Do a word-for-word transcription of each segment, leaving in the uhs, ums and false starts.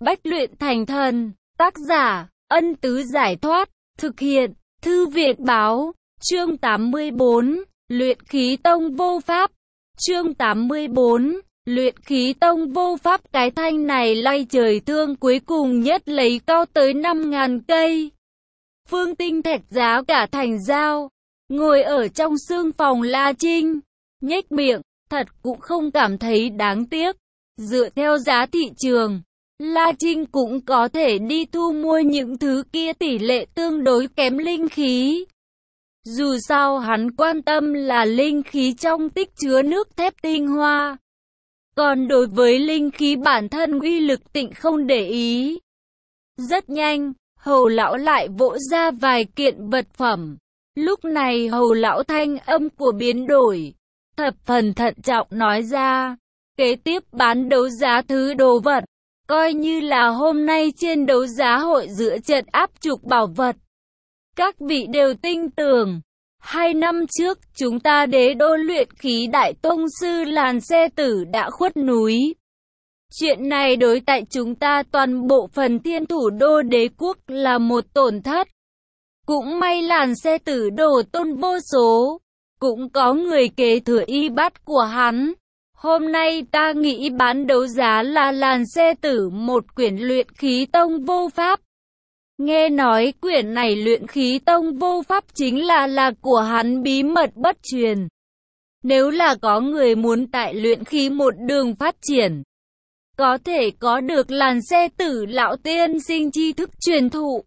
Bách luyện thành thần. Tác giả, Ân Tứ Giải Thoát. Thực hiện, Thư Viện Báo. Chương tám mươi bốn. Luyện khí tông vô pháp. Chương tám mươi bốn. Luyện khí tông vô pháp. Cái thanh này lay trời thương cuối cùng nhất lấy cao tới năm ngàn cây. Phương tinh thạch giá cả thành dao. Ngồi ở trong sương phòng La Trinh, nhếch miệng, thật cũng không cảm thấy đáng tiếc. Dựa theo giá thị trường, La Trinh cũng có thể đi thu mua những thứ kia tỷ lệ tương đối kém linh khí. Dù sao hắn quan tâm là linh khí trong tích chứa nước thép tinh hoa. Còn đối với linh khí bản thân uy lực tịnh không để ý. Rất nhanh, Hầu lão lại vỗ ra vài kiện vật phẩm. Lúc này Hầu lão thanh âm của biến đổi, thập phần thận trọng nói ra, kế tiếp bán đấu giá thứ đồ vật, coi như là hôm nay trên đấu giá hội dựa trận áp trục bảo vật. Các vị đều tin tưởng, hai năm trước chúng ta đế đô luyện khí đại tông sư Làn Xe Tử đã khuất núi. Chuyện này đối tại chúng ta toàn bộ phần thiên thủ đô đế quốc là một tổn thất. Cũng may Làn Xe Tử đồ tôn vô số, cũng có người kế thừa y bát của hắn. Hôm nay ta nghĩ bán đấu giá là Làn Xe Tử một quyển luyện khí tông vô pháp. Nghe nói quyển này luyện khí tông vô pháp chính là là của hắn bí mật bất truyền. Nếu là có người muốn tại luyện khí một đường phát triển, có thể có được Làn Xe Tử lão tiên sinh tri thức truyền thụ.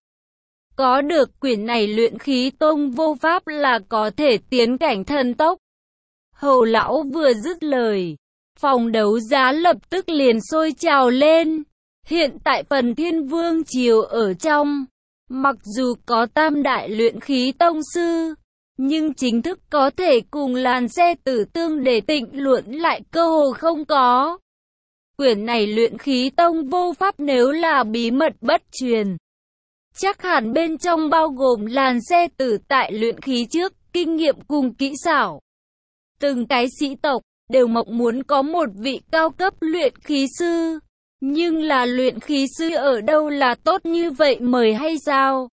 Có được quyển này luyện khí tông vô pháp là có thể tiến cảnh thần tốc. Hầu lão vừa dứt lời, phòng đấu giá lập tức liền sôi trào lên. Hiện tại phần Thiên Vương Triều ở trong, mặc dù có tam đại luyện khí tông sư, nhưng chính thức có thể cùng Làn Xe Tử tương để tịnh luận lại cơ hồ không có. Quyển này luyện khí tông vô pháp nếu là bí mật bất truyền, chắc hẳn bên trong bao gồm Làn Xe Tử tại luyện khí trước, kinh nghiệm cùng kỹ xảo. Từng cái sĩ tộc đều mộng muốn có một vị cao cấp luyện khí sư. Nhưng là luyện khí sư ở đâu là tốt như vậy mời hay sao?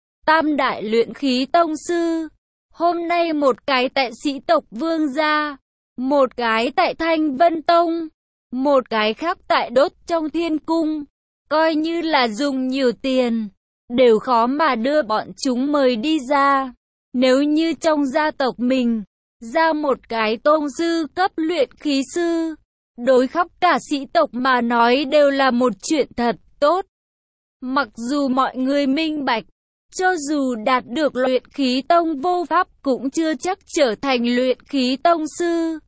Tam đại luyện khí tông sư. Hôm nay một cái tại sĩ tộc Vương gia, một cái tại Thanh Vân Tông, một cái khác tại Đốt trong Thiên Cung. Coi như là dùng nhiều tiền, đều khó mà đưa bọn chúng mời đi ra. Nếu như trong gia tộc mình, ra một cái tôn sư cấp luyện khí sư, đối khắp cả sĩ tộc mà nói đều là một chuyện thật tốt. Mặc dù mọi người minh bạch, cho dù đạt được luyện khí tông vô pháp cũng chưa chắc trở thành luyện khí tông sư.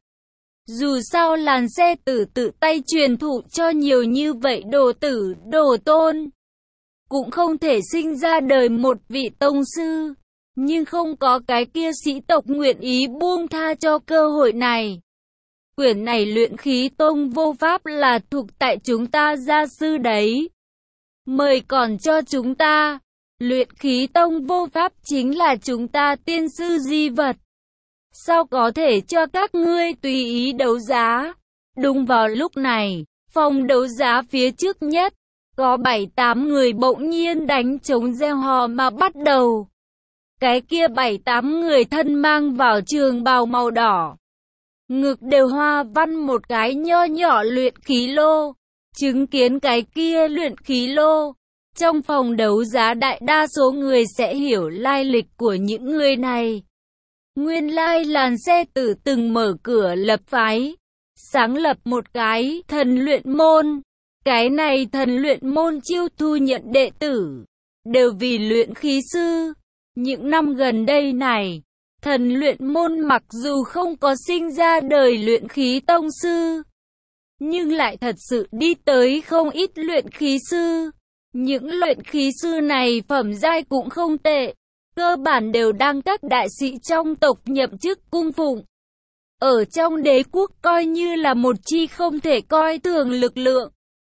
Dù sao Làn Xe Tử tự tay truyền thụ cho nhiều như vậy đồ tử, đồ tôn, cũng không thể sinh ra đời một vị tông sư. Nhưng không có cái kia sĩ tộc nguyện ý buông tha cho cơ hội này. Quyển này luyện khí tông vô pháp là thuộc tại chúng ta gia sư đấy. Mời còn cho chúng ta. Luyện khí tông vô pháp chính là chúng ta tiên sư di vật. Sao có thể cho các ngươi tùy ý đấu giá? Đúng vào lúc này, phòng đấu giá phía trước nhất, có bảy tám người bỗng nhiên đánh trống reo hò mà bắt đầu. Cái kia bảy tám người thân mang vào trường bào màu đỏ, ngực đều hoa văn một cái nho nhỏ luyện khí lô. Chứng kiến cái kia luyện khí lô, trong phòng đấu giá đại đa số người sẽ hiểu lai lịch của những người này. Nguyên lai Làn Xe Tử từng mở cửa lập phái, sáng lập một cái thần luyện môn. Cái này thần luyện môn chiêu thu nhận đệ tử, đều vì luyện khí sư. Những năm gần đây này, thần luyện môn mặc dù không có sinh ra đời luyện khí tông sư, nhưng lại thật sự đi tới không ít luyện khí sư. Những luyện khí sư này phẩm giai cũng không tệ, cơ bản đều đang các đại sĩ trong tộc nhậm chức cung phụng. Ở trong đế quốc coi như là một chi không thể coi thường lực lượng.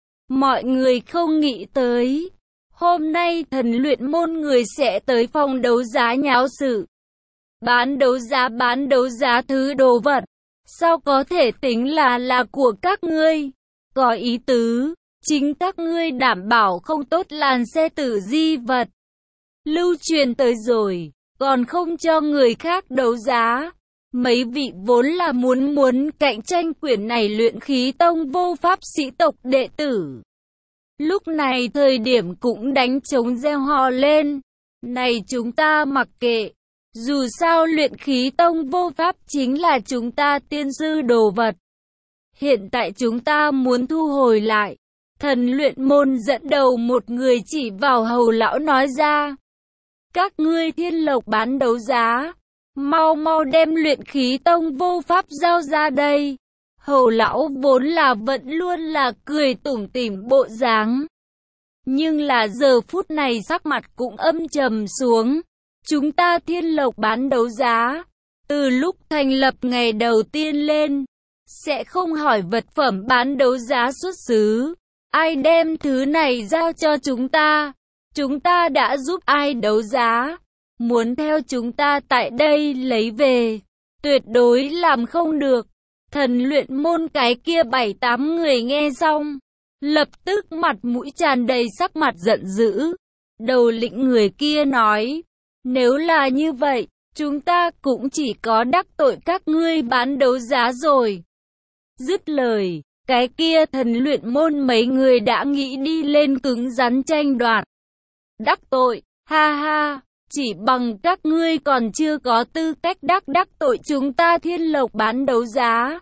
Mọi người không nghĩ tới, hôm nay thần luyện môn người sẽ tới phòng đấu giá nháo sự. Bán đấu giá bán đấu giá thứ đồ vật, sao có thể tính là là của các ngươi? Có ý tứ, chính các ngươi đảm bảo không tốt làn xe tử di vật. Lưu truyền tới rồi, còn không cho người khác đấu giá. Mấy vị vốn là muốn muốn cạnh tranh quyển này luyện khí tông vô pháp sĩ tộc đệ tử. Lúc này thời điểm cũng đánh trống reo hò lên. Này chúng ta mặc kệ. Dù sao luyện khí tông vô pháp chính là chúng ta tiên sư đồ vật. Hiện tại chúng ta muốn thu hồi lại. Thần luyện môn dẫn đầu một người chỉ vào Hầu lão nói ra. Các ngươi Thiên Lộc bán đấu giá. Mau mau đem luyện khí tông vô pháp giao ra đây. Hầu lão vốn là vẫn luôn là cười tủm tỉm bộ dáng. Nhưng là giờ phút này sắc mặt cũng âm trầm xuống. Chúng ta Thiên Lộc bán đấu giá. Từ lúc thành lập ngày đầu tiên lên, sẽ không hỏi vật phẩm bán đấu giá xuất xứ. Ai đem thứ này giao cho chúng ta, chúng ta đã giúp ai đấu giá. Muốn theo chúng ta tại đây lấy về, tuyệt đối làm không được. Thần luyện môn cái kia bảy tám người nghe xong, lập tức mặt mũi tràn đầy sắc mặt giận dữ. Đầu lĩnh người kia nói, nếu là như vậy, chúng ta cũng chỉ có đắc tội các ngươi bán đấu giá rồi. Dứt lời, cái kia thần luyện môn mấy người đã nghĩ đi lên cứng rắn tranh đoạt. Đắc tội, ha ha, chỉ bằng các ngươi còn chưa có tư cách đắc đắc tội chúng ta Thiên Lộc bán đấu giá.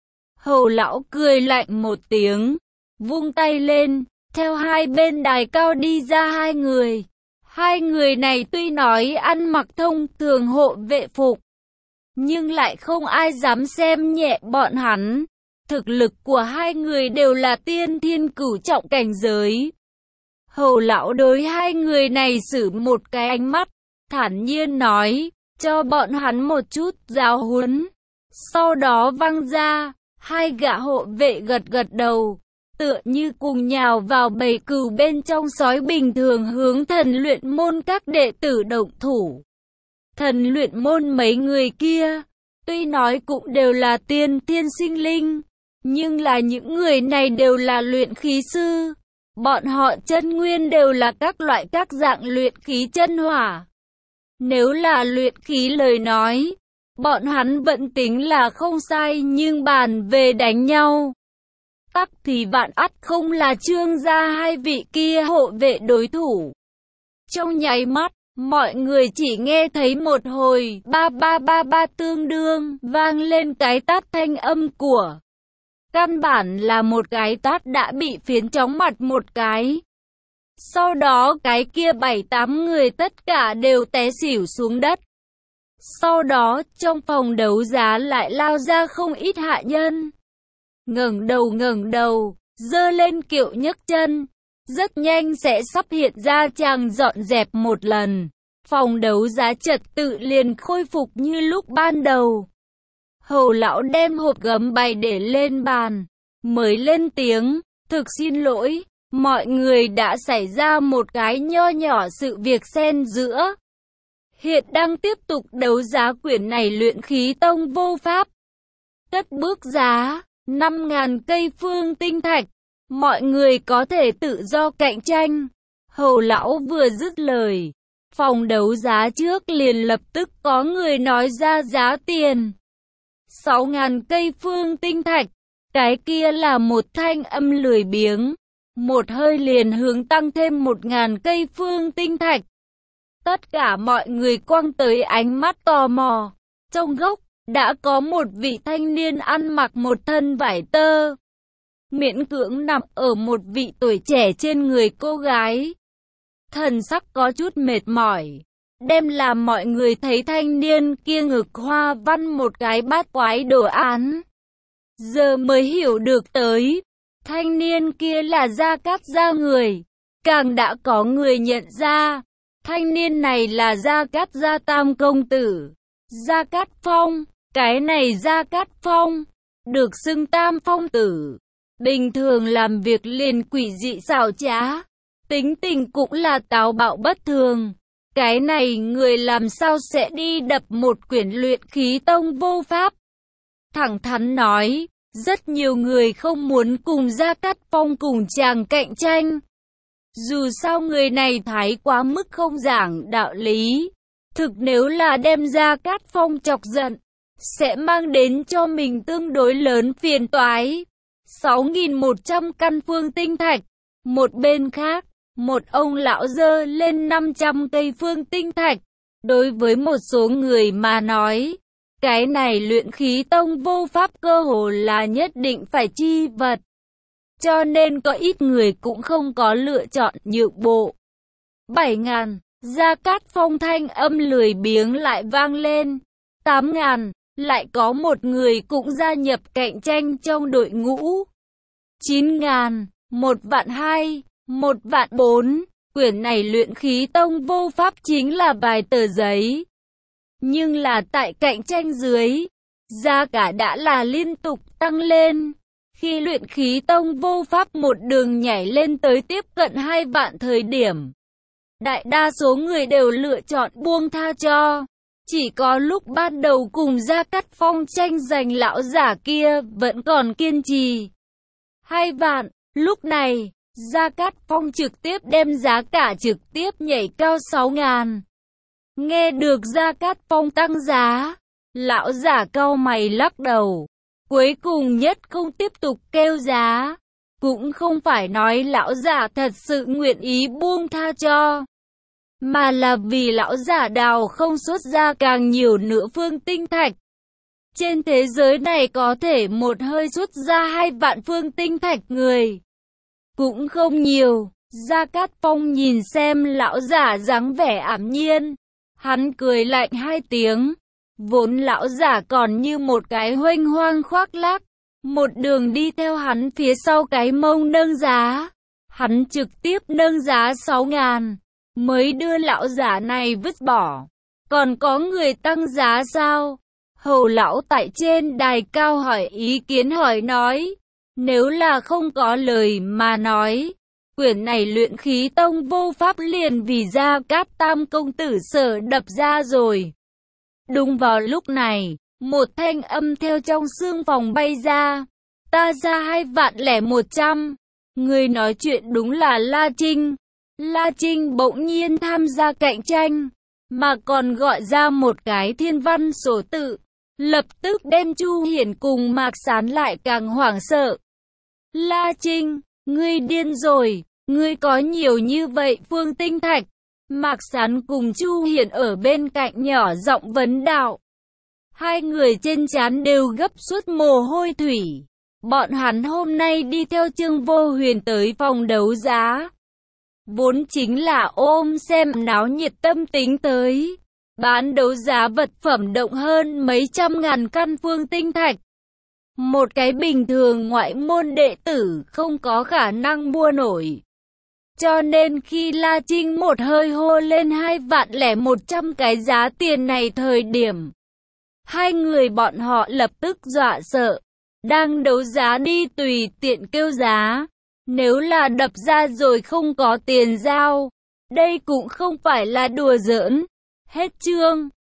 Hầu lão cười lạnh một tiếng, vung tay lên, theo hai bên đài cao đi ra hai người. Hai người này tuy nói ăn mặc thông thường hộ vệ phục, nhưng lại không ai dám xem nhẹ bọn hắn. Thực lực của hai người đều là tiên thiên cửu trọng cảnh giới. Hầu lão đối hai người này sử một cái ánh mắt, thản nhiên nói, cho bọn hắn một chút giáo huấn. Sau đó văng ra, hai gã hộ vệ gật gật đầu, tựa như cùng nhào vào bầy cừu bên trong sói bình thường hướng thần luyện môn các đệ tử động thủ. Thần luyện môn mấy người kia, tuy nói cũng đều là tiên thiên sinh linh, nhưng là những người này đều là luyện khí sư. Bọn họ chân nguyên đều là các loại các dạng luyện khí chân hỏa. Nếu là luyện khí lời nói, bọn hắn vẫn tính là không sai, nhưng bàn về đánh nhau, tắc thì vạn ắt không là Trương gia hai vị kia hộ vệ đối thủ. Trong nháy mắt, mọi người chỉ nghe thấy một hồi ba ba ba ba tương đương vang lên cái tát thanh âm của. Căn bản là một cái tát đã bị phiến chóng mặt một cái. Sau đó cái kia bảy tám người tất cả đều té xỉu xuống đất. Sau đó trong phòng đấu giá lại lao ra không ít hạ nhân. Ngẩng đầu ngẩng đầu, giơ lên kiệu nhấc chân. Rất nhanh sẽ sắp hiện ra chàng dọn dẹp một lần. Phòng đấu giá trật tự liền khôi phục như lúc ban đầu. Hầu lão đem hộp gấm bày để lên bàn, mới lên tiếng, thực xin lỗi, mọi người đã xảy ra một cái nho nhỏ sự việc xen giữa. Hiện đang tiếp tục đấu giá quyển này luyện khí tông vô pháp. Tất bước giá, năm ngàn cây phương tinh thạch, mọi người có thể tự do cạnh tranh. Hầu lão vừa dứt lời, phòng đấu giá trước liền lập tức có người nói ra giá tiền. Sáu ngàn cây phương tinh thạch, cái kia là một thanh âm lười biếng, một hơi liền hướng tăng thêm một ngàn cây phương tinh thạch. Tất cả mọi người quăng tới ánh mắt tò mò, trong góc, đã có một vị thanh niên ăn mặc một thân vải tơ, miễn cưỡng nằm ở một vị tuổi trẻ trên người cô gái. Thần sắc có chút mệt mỏi, đem làm mọi người thấy thanh niên kia ngực hoa văn một cái bát quái đồ án. Giờ mới hiểu được tới, thanh niên kia là Gia Cát gia người, càng đã có người nhận ra, thanh niên này là Gia Cát gia tam công tử, Gia Cát Phong. Cái này Gia Cát Phong, được xưng tam phong tử, bình thường làm việc liền quỷ dị xảo trá, tính tình cũng là táo bạo bất thường. Cái này người làm sao sẽ đi đập một quyển luyện khí tông vô pháp? Thẳng thắn nói, Rất nhiều người không muốn cùng Gia Cát Phong cùng chàng cạnh tranh. Dù sao người này thái quá mức không giảng đạo lý. Thực nếu là đem Gia Cát Phong chọc giận, sẽ mang đến cho mình tương đối lớn phiền toái. sáu nghìn một trăm căn phương tinh thạch. Một bên khác, một ông lão dơ lên năm trăm cây phương tinh thạch. Đối với một số người mà nói, cái này luyện khí tông vô pháp cơ hồ là nhất định phải chi vật. Cho nên có ít người cũng không có lựa chọn nhượng bộ. bảy ngàn, Gia Cát Phong thanh âm lười biếng lại vang lên. tám ngàn, lại có một người cũng gia nhập cạnh tranh trong đội ngũ. chín ngàn, một vạn hai, một vạn bốn, quyển này luyện khí tông vô pháp chính là vài tờ giấy. Nhưng là tại cạnh tranh dưới, giá cả đã là liên tục tăng lên. Khi luyện khí tông vô pháp một đường nhảy lên tới tiếp cận hai vạn thời điểm, đại đa số người đều lựa chọn buông tha cho. Chỉ có lúc ban đầu cùng Gia Cát Phong tranh giành lão giả kia vẫn còn kiên trì. Hai vạn, lúc này, Gia Cát Phong trực tiếp đem giá cả trực tiếp nhảy cao sáu ngàn. Nghe được Gia Cát Phong tăng giá, lão giả cau mày lắc đầu. Cuối cùng nhất không tiếp tục kêu giá. Cũng không phải nói lão giả thật sự nguyện ý buông tha cho, mà là vì lão giả đào không xuất ra càng nhiều nữa phương tinh thạch. Trên thế giới này có thể một hơi xuất ra hai vạn phương tinh thạch người cũng không nhiều. Gia Cát Phong nhìn xem lão giả dáng vẻ ảm nhiên, hắn cười lạnh hai tiếng. Vốn lão giả còn như một cái huênh hoang khoác lác, một đường đi theo hắn phía sau cái mông nâng giá. Hắn trực tiếp nâng giá sáu ngàn, mới đưa lão giả này vứt bỏ. Còn có người tăng giá sao? Hầu lão tại trên đài cao hỏi ý kiến hỏi nói. Nếu là không có lời mà nói, quyển này luyện khí tông vô pháp liền vì Gia Cát Tam công tử sở đập ra rồi. Đúng vào lúc này, một thanh âm theo trong xương phòng bay ra. Ta ra hai vạn lẻ một trăm. Người nói chuyện đúng là La Trinh. La Trinh bỗng nhiên tham gia cạnh tranh, mà còn gọi ra một cái thiên văn số tự. Lập tức đem Chu Hiển cùng Mạc Sán lại càng hoảng sợ. La Trinh, ngươi điên rồi, ngươi có nhiều như vậy phương tinh thạch. Mạc Sán cùng Chu Hiển ở bên cạnh nhỏ giọng vấn đạo. Hai người trên trán đều gấp suốt mồ hôi thủy. Bọn hắn hôm nay đi theo Trương Vô Huyền tới phòng đấu giá, vốn chính là ôm xem náo nhiệt tâm tính tới. Bán đấu giá vật phẩm động hơn mấy trăm ngàn căn phương tinh thạch. Một cái bình thường ngoại môn đệ tử không có khả năng mua nổi. Cho nên khi La Trinh một hơi hô lên hai vạn lẻ một trăm cái giá tiền này thời điểm, hai người bọn họ lập tức dọa sợ. Đang đấu giá đi tùy tiện kêu giá. Nếu là đập ra rồi không có tiền giao, đây cũng không phải là đùa giỡn. Hết chương.